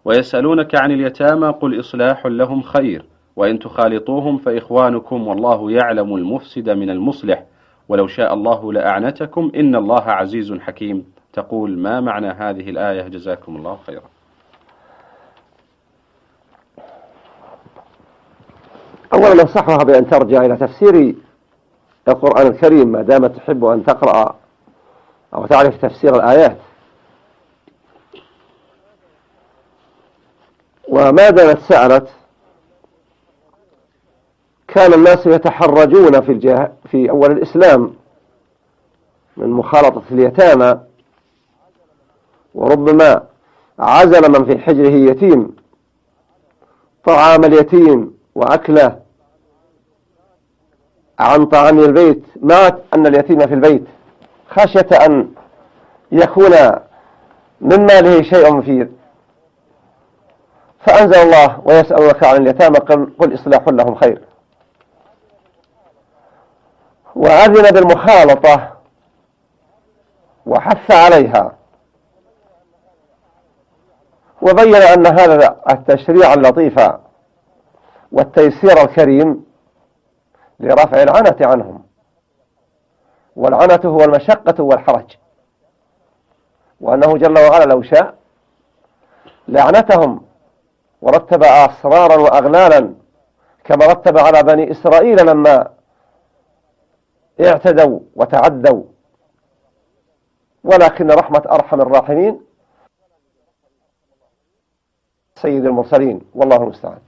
ويسألونك عن اليتامى قل إصلاح لهم خير وإن تخالطوهم فإخوانكم والله يعلم المفسد من المصلح ولو شاء الله لأعنتكم إن الله عزيز حكيم. تقول: ما معنى هذه الآية جزاكم الله خيرا؟ أولا ننصحها بأن ترجع إلى تفسير القرآن الكريم ما دامت تحب أن تقرأ أو تعرف تفسير الآيات، وما دامت سألت كان الناس يتحرجون في أول الإسلام من مخالطة اليتامى، وربما عزل من في حجره يتيم طعام اليتيم وأكله عن طعام البيت مع أن اليتيم في البيت، خشية أن يكون من ماله شيء مفيد، فأنزل الله: ويسألونك عن اليتامى قل إصلاح لهم خير، وأذن بالمخالطة وحث عليها، وبين أن هذا التشريع اللطيف والتيسير الكريم لرفع العنة عنهم، والعنة هو المشقة والحرج، وأنه جل وعلا لو شاء لعنتهم ورتب أسرارا وأغلالا كما رتب على بني إسرائيل لما اعتدوا وتعدوا، ولكن رحمة أرحم الراحمين سيد المرسلين، والله المستعان.